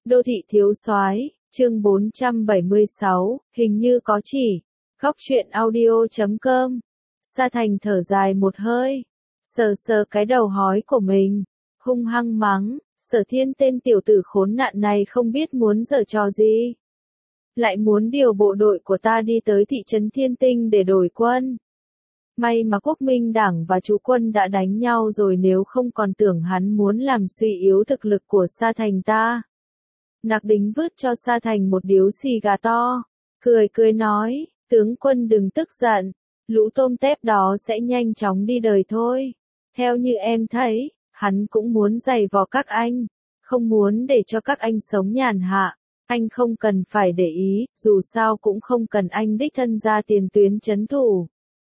Đô thị thiếu soái, chương 476, hình như có chỉ. Góc truyện audio.com. Sa Thành thở dài một hơi, sờ sờ cái đầu hói của mình, hung hăng mắng, Sở Thiên tên tiểu tử khốn nạn này không biết muốn giở trò gì. Lại muốn điều bộ đội của ta đi tới thị trấn Thiên Tinh để đổi quân. May mà Quốc Minh Đảng và chú quân đã đánh nhau rồi, nếu không còn tưởng hắn muốn làm suy yếu thực lực của Sa Thành ta. Nặc Đính vứt cho Sa Thành một điếu xì gà to, cười cười nói, tướng quân đừng tức giận, lũ tôm tép đó sẽ nhanh chóng đi đời thôi. Theo như em thấy, hắn cũng muốn giày vò các anh, không muốn để cho các anh sống nhàn hạ. Anh không cần phải để ý, dù sao cũng không cần anh đích thân ra tiền tuyến trấn thủ.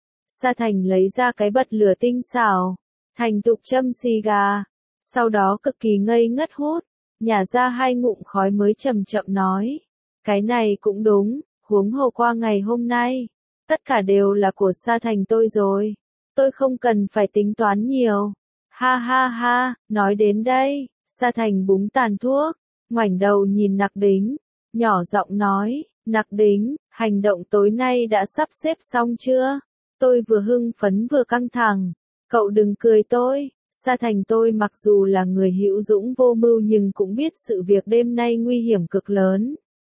Sa Thành lấy ra cái bật lửa tinh xảo, thành thục châm xì gà, sau đó cực kỳ ngây ngất hút, nhả ra 2 ngụm khói mới chậm chậm nói, cái này cũng đúng, huống hồ qua ngày hôm nay, tất cả đều là của Sa Thành tôi rồi, tôi không cần phải tính toán nhiều. Ha ha ha, nói đến đây, Sa Thành búng tàn thuốc, ngoảnh đầu nhìn Nặc Đính, nhỏ giọng nói, Nặc Đính, hành động tối nay đã sắp xếp xong chưa? Tôi vừa hưng phấn vừa căng thẳng, cậu đừng cười tôi. Sa Thành tôi mặc dù là người hữu dũng vô mưu nhưng cũng biết sự việc đêm nay nguy hiểm cực lớn.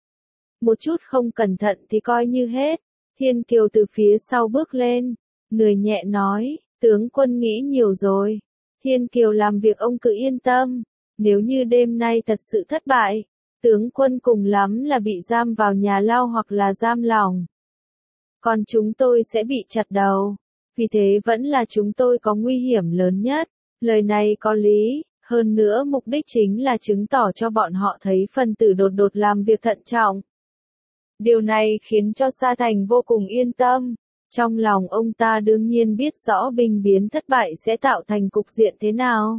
Một chút không cẩn thận thì coi như hết. Thiên Kiều từ phía sau bước lên, người nhẹ nói, tướng quân nghĩ nhiều rồi. Thiên Kiều làm việc ông cứ yên tâm, nếu như đêm nay thật sự thất bại, tướng quân cùng lắm là bị giam vào nhà lao hoặc là giam lỏng. Còn chúng tôi sẽ bị chặt đầu, vì thế vẫn là chúng tôi có nguy hiểm lớn nhất. Lời này có lý, hơn nữa mục đích chính là chứng tỏ cho bọn họ thấy phần tử đột đột làm việc thận trọng. Điều này khiến cho Sa Thành vô cùng yên tâm. Trong lòng ông ta đương nhiên biết rõ binh biến thất bại sẽ tạo thành cục diện thế nào.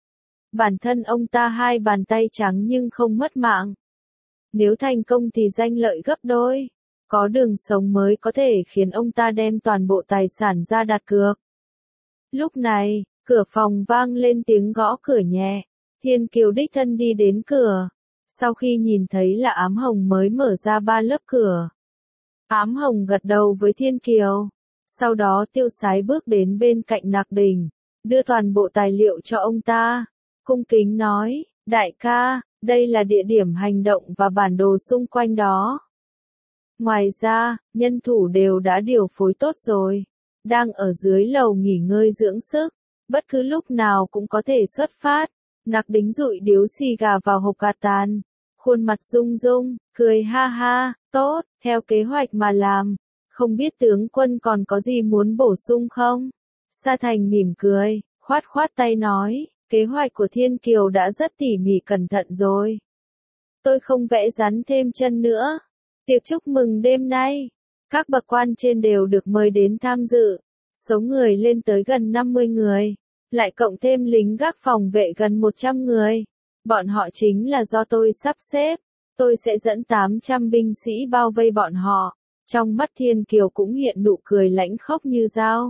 Bản thân ông ta 2 bàn tay trắng nhưng không mất mạng. Nếu thành công thì danh lợi gấp đôi. Có đường sống mới có thể khiến ông ta đem toàn bộ tài sản ra đặt cược. Lúc này, cửa phòng vang lên tiếng gõ cửa nhẹ. Thiên Kiều đích thân đi đến cửa. Sau khi nhìn thấy là Ám Hồng mới mở ra 3 lớp cửa. Ám Hồng gật đầu với Thiên Kiều. Sau đó Tiêu Sái bước đến bên cạnh Nặc Đỉnh, đưa toàn bộ tài liệu cho ông ta. Cung kính nói, đại ca, đây là địa điểm hành động và bản đồ xung quanh đó. Ngoài ra, nhân thủ đều đã điều phối tốt rồi. Đang ở dưới lầu nghỉ ngơi dưỡng sức. Bất cứ lúc nào cũng có thể xuất phát. Nặc Đính dụi điếu xì gà vào hộp gạt tàn. Khuôn mặt rung rung, cười ha ha, tốt, theo kế hoạch mà làm. Không biết tướng quân còn có gì muốn bổ sung không? Sa Thành mỉm cười, khoát khoát tay nói, kế hoạch của Thiên Kiều đã rất tỉ mỉ cẩn thận rồi. Tôi không vẽ rắn thêm chân nữa. Tiệc chúc mừng đêm nay, các bậc quan trên đều được mời đến tham dự. Số người lên tới gần 50 người, lại cộng thêm lính gác phòng vệ gần 100 người. Bọn họ chính là do tôi sắp xếp. Tôi sẽ dẫn 800 binh sĩ bao vây bọn họ. Trong mắt Thiên Kiều cũng hiện nụ cười lãnh khốc như dao.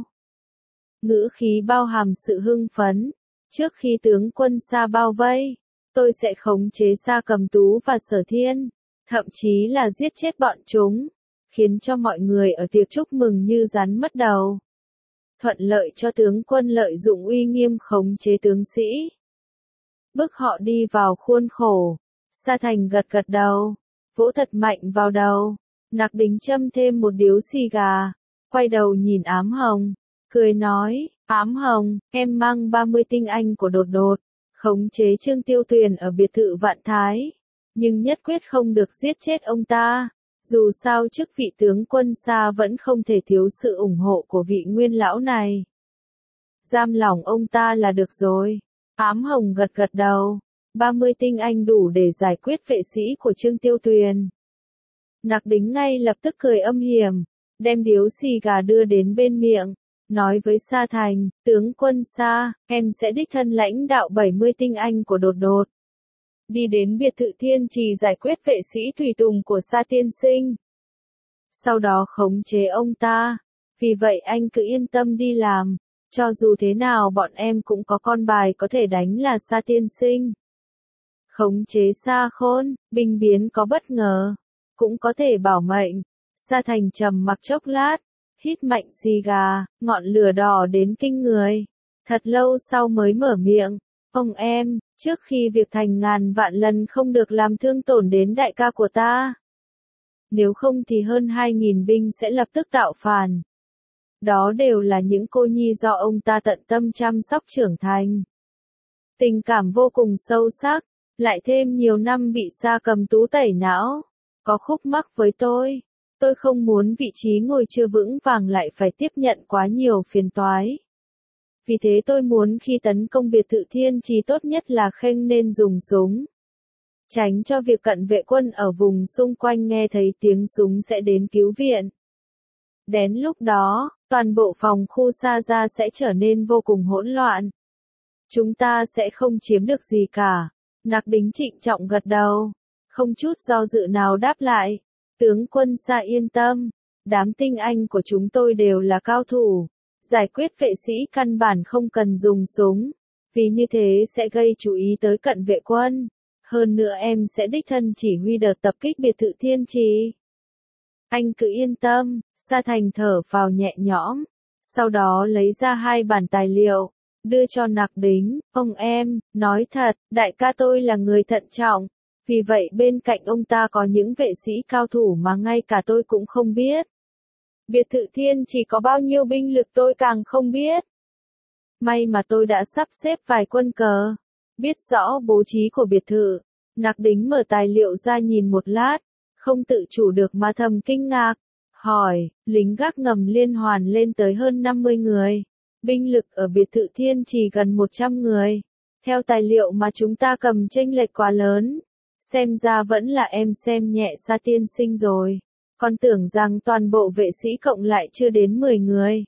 Ngữ khí bao hàm sự hưng phấn. Trước khi tướng quân Sa bao vây, tôi sẽ khống chế Sa Cầm Tú và Sở Thiên, thậm chí là giết chết bọn chúng, khiến cho mọi người ở tiệc chúc mừng như rắn mất đầu. Thuận lợi cho tướng quân lợi dụng uy nghiêm khống chế tướng sĩ. Bức họ đi vào khuôn khổ. Sa Thành gật gật đầu, vỗ thật mạnh vào đầu. Nặc Đính châm thêm một điếu xì gà, quay đầu nhìn Ám Hồng, cười nói, Ám Hồng, em mang 30 tinh anh của đột đột, khống chế Trương Tiêu Tuyền ở biệt thự Vạn Thái, nhưng nhất quyết không được giết chết ông ta. Dù sao chức vị tướng quân Sa vẫn không thể thiếu sự ủng hộ của vị nguyên lão này. Giam lỏng ông ta là được rồi. Ám Hồng gật gật đầu. 30 tinh anh đủ để giải quyết vệ sĩ của Trương Tiêu Tuyền. Nặc Đính ngay lập tức cười âm hiểm, đem điếu xì gà đưa đến bên miệng, nói với Sa Thành, tướng quân Sa, em sẽ đích thân lãnh đạo 70 tinh anh của đột đột. Đi đến biệt thự Thiên Trì giải quyết vệ sĩ tùy tùng của Sa tiên sinh. Sau đó khống chế ông ta. Vì vậy anh cứ yên tâm đi làm. Cho dù thế nào bọn em cũng có con bài có thể đánh là Sa tiên sinh. khống chế Sa Khôn, binh biến có bất ngờ, cũng có thể bảo mệnh. Sa Thành trầm mặc chốc lát, hít mạnh xì gà, ngọn lửa đỏ đến kinh người. Thật lâu sau mới mở miệng, ông em, trước khi việc thành ngàn vạn lần không được làm thương tổn đến đại ca của ta. Nếu không thì hơn 2.000 binh sẽ lập tức tạo phản. Đó đều là những cô nhi do ông ta tận tâm chăm sóc trưởng thành. Tình cảm vô cùng sâu sắc, lại thêm nhiều năm bị Sa Cầm Tú tẩy não, có khúc mắc với tôi. Tôi không muốn vị trí ngồi chưa vững vàng lại phải tiếp nhận quá nhiều phiền toái. Vì thế tôi muốn khi tấn công biệt thự Thiên Trì tốt nhất là khênh nên dùng súng. Tránh cho việc cận vệ quân ở vùng xung quanh nghe thấy tiếng súng sẽ đến cứu viện. Đến lúc đó, toàn bộ phòng khu Sa gia sẽ trở nên vô cùng hỗn loạn. Chúng ta sẽ không chiếm được gì cả. Nặc Đính trịnh trọng gật đầu, không chút do dự nào đáp lại. Tướng quân Sa yên tâm, đám tinh anh của chúng tôi đều là cao thủ. Giải quyết vệ sĩ căn bản không cần dùng súng, vì như thế sẽ gây chú ý tới cận vệ quân. Hơn nữa em sẽ đích thân chỉ huy đợt tập kích biệt thự Thiên Trì. Anh cứ yên tâm, Sa Thành thở phào nhẹ nhõm, sau đó lấy ra 2 bản tài liệu, đưa cho Nặc Đính. Ông em, nói thật, đại ca tôi là người thận trọng, vì vậy bên cạnh ông ta có những vệ sĩ cao thủ mà ngay cả tôi cũng không biết. Biệt thự Thiên Trì có bao nhiêu binh lực tôi càng không biết. May mà tôi đã sắp xếp vài quân cờ, biết rõ bố trí của biệt thự. Nặc Đính mở tài liệu ra nhìn một lát, không tự chủ được mà thầm kinh ngạc, hỏi, lính gác ngầm liên hoàn lên tới hơn 50 người, binh lực ở biệt thự Thiên Trì gần 100 người. Theo tài liệu mà chúng ta cầm chênh lệch quá lớn, xem ra vẫn là em xem nhẹ Sa tiên sinh rồi, còn tưởng rằng toàn bộ vệ sĩ cộng lại chưa đến 10 người.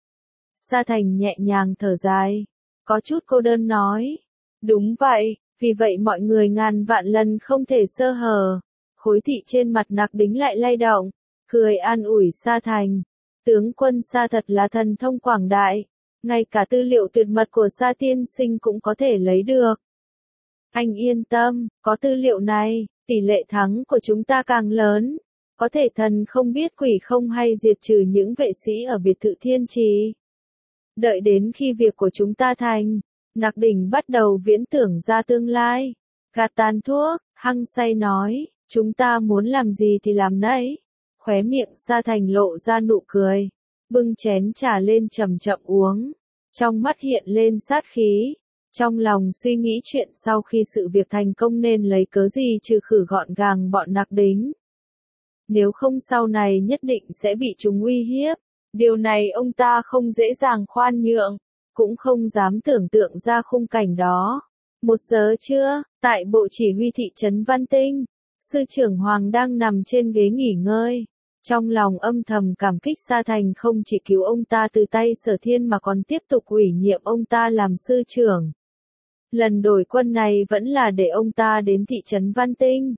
Sa Thành nhẹ nhàng thở dài, có chút cô đơn nói, đúng vậy, vì vậy mọi người ngàn vạn lần không thể sơ hở. Khối thị trên mặt Nặc Đính lại lay động, cười an ủi Sa Thành. Tướng quân Sa thật là thần thông quảng đại, ngay cả tư liệu tuyệt mật của Sa tiên sinh cũng có thể lấy được. Anh yên tâm, có tư liệu này, tỷ lệ thắng của chúng ta càng lớn, có thể thần không biết quỷ không hay diệt trừ những vệ sĩ ở biệt thự Thiên Trì. Đợi đến khi việc của chúng ta thành, Nặc Đỉnh bắt đầu viễn tưởng ra tương lai. Gạt tàn thuốc, hăng say nói, chúng ta muốn làm gì thì làm nấy. Khóe miệng Sa Thành lộ ra nụ cười, bưng chén trà lên chậm chậm uống, trong mắt hiện lên sát khí, trong lòng suy nghĩ chuyện sau khi sự việc thành công nên lấy cớ gì trừ khử gọn gàng bọn Nặc Đính. Nếu không sau này nhất định sẽ bị chúng uy hiếp, điều này ông ta không dễ dàng khoan nhượng, cũng không dám tưởng tượng ra khung cảnh đó. 1 giờ trưa, tại bộ chỉ huy thị trấn Văn Tinh, sư trưởng Hoàng đang nằm trên ghế nghỉ ngơi. Trong lòng âm thầm cảm kích Sa Thành không chỉ cứu ông ta từ tay Sở Thiên mà còn tiếp tục ủy nhiệm ông ta làm sư trưởng. Lần đổi quân này vẫn là để ông ta đến thị trấn Văn Tinh.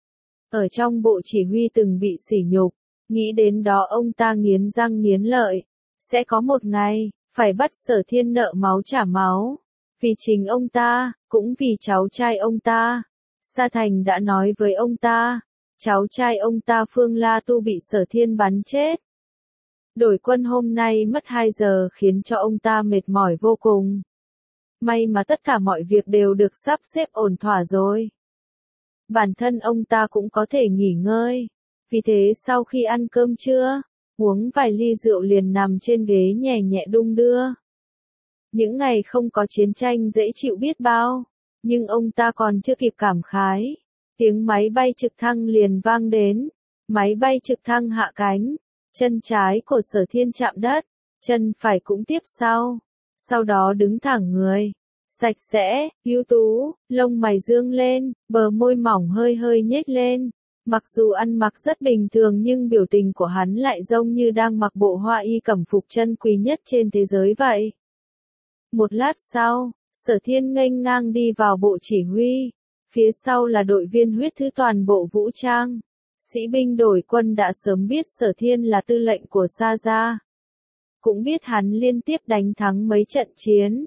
Ở trong bộ chỉ huy từng bị sỉ nhục, nghĩ đến đó ông ta nghiến răng nghiến lợi. Sẽ có một ngày, phải bắt Sở Thiên nợ máu trả máu. Vì chính ông ta, cũng vì cháu trai ông ta. Sa Thành đã nói với ông ta, cháu trai ông ta Phương La Tu bị Sở Thiên bắn chết. Đổi quân hôm nay mất 2 giờ khiến cho ông ta mệt mỏi vô cùng. May mà tất cả mọi việc đều được sắp xếp ổn thỏa rồi. Bản thân ông ta cũng có thể nghỉ ngơi. Vì thế sau khi ăn cơm trưa, uống vài ly rượu liền nằm trên ghế nhẹ nhẹ đung đưa. Những ngày không có chiến tranh dễ chịu biết bao, nhưng ông ta còn chưa kịp cảm khái. Tiếng máy bay trực thăng liền vang đến. Máy bay trực thăng hạ cánh, chân trái của Sở Thiên chạm đất, chân phải cũng tiếp sau đó đứng thẳng người. Sạch sẽ, ưu tú, lông mày dương lên, bờ môi mỏng hơi hơi nhếch lên. Mặc dù ăn mặc rất bình thường nhưng biểu tình của hắn lại giống như đang mặc bộ hoa y cẩm phục chân quý nhất trên thế giới vậy. Một lát sau, Sở Thiên nghênh ngang đi vào bộ chỉ huy. Phía sau là đội viên huyết thư toàn bộ vũ trang. Sĩ binh đổi quân đã sớm biết Sở Thiên là tư lệnh của Sa gia. Cũng biết hắn liên tiếp đánh thắng mấy trận chiến.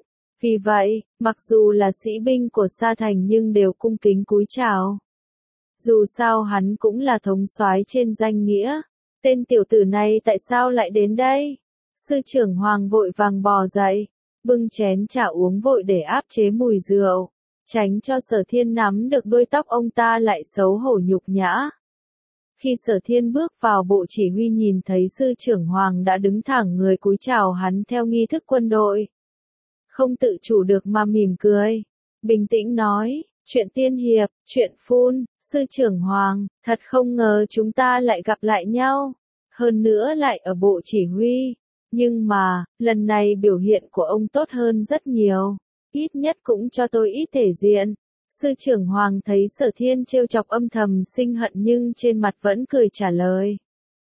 Vì vậy, mặc dù là sĩ binh của Sa Thành nhưng đều cung kính cúi chào. Dù sao hắn cũng là thống soái trên danh nghĩa. Tên tiểu tử này tại sao lại đến đây? Sư trưởng Hoàng vội vàng bò dậy, bưng chén trà uống vội để áp chế mùi rượu, tránh cho Sở Thiên nắm được đuôi tóc ông ta lại xấu hổ nhục nhã. Khi Sở Thiên bước vào bộ chỉ huy nhìn thấy sư trưởng Hoàng đã đứng thẳng người cúi chào hắn theo nghi thức quân đội. Không tự chủ được mà mỉm cười, bình tĩnh nói, chuyện tiên hiệp, chuyện phun, sư trưởng Hoàng, thật không ngờ chúng ta lại gặp lại nhau, hơn nữa lại ở bộ chỉ huy. Nhưng mà, lần này biểu hiện của ông tốt hơn rất nhiều, ít nhất cũng cho tôi ít thể diện. Sư trưởng Hoàng thấy Sở Thiên trêu chọc âm thầm sinh hận nhưng trên mặt vẫn cười trả lời.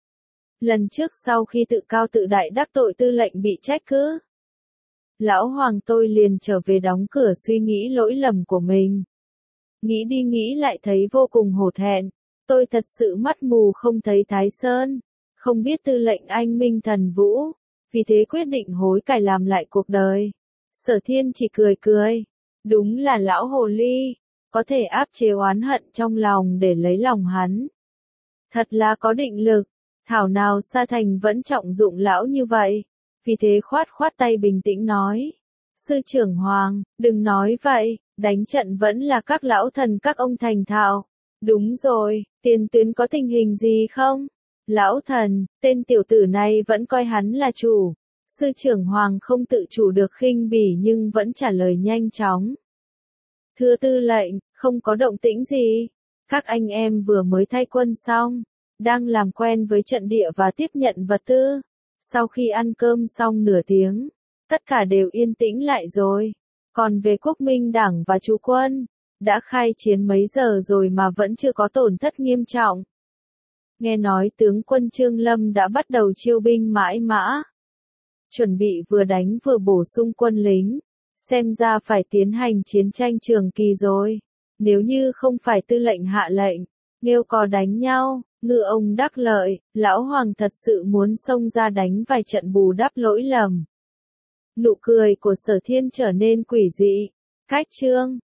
Lần trước sau khi tự cao tự đại đắc tội tư lệnh bị trách cứ, lão Hoàng tôi liền trở về đóng cửa suy nghĩ lỗi lầm của mình. Nghĩ đi nghĩ lại thấy vô cùng hổ thẹn, tôi thật sự mắt mù không thấy Thái Sơn, không biết tư lệnh anh Minh Thần Vũ, vì thế quyết định hối cải làm lại cuộc đời. Sở Thiên chỉ cười cười, đúng là lão hồ ly, có thể áp chế oán hận trong lòng để lấy lòng hắn. Thật là có định lực, thảo nào Sa Thành vẫn trọng dụng lão như vậy, vì thế khoát khoát tay bình tĩnh nói. Sư trưởng Hoàng, đừng nói vậy, đánh trận vẫn là các lão thần các ông thành thạo. Đúng rồi, tiền tuyến có tình hình gì không? Lão thần, tên tiểu tử này vẫn coi hắn là chủ. Sư trưởng Hoàng không tự chủ được khinh bỉ nhưng vẫn trả lời nhanh chóng. Thưa tư lệnh, không có động tĩnh gì. Các anh em vừa mới thay quân xong, đang làm quen với trận địa và tiếp nhận vật tư. Sau khi ăn cơm xong nửa tiếng, tất cả đều yên tĩnh lại rồi. Còn về Quốc Minh Đảng và chú quân, đã khai chiến mấy giờ rồi mà vẫn chưa có tổn thất nghiêm trọng. Nghe nói tướng quân Trương Lâm đã bắt đầu chiêu binh mãi mã, chuẩn bị vừa đánh vừa bổ sung quân lính, xem ra phải tiến hành chiến tranh trường kỳ rồi. Nếu như không phải tư lệnh hạ lệnh, nghêu cò đánh nhau, ngư ông đắc lợi, lão Hoàng thật sự muốn xông ra đánh vài trận bù đắp lỗi lầm. Nụ cười của Sở Thiên trở nên quỷ dị. Cách chương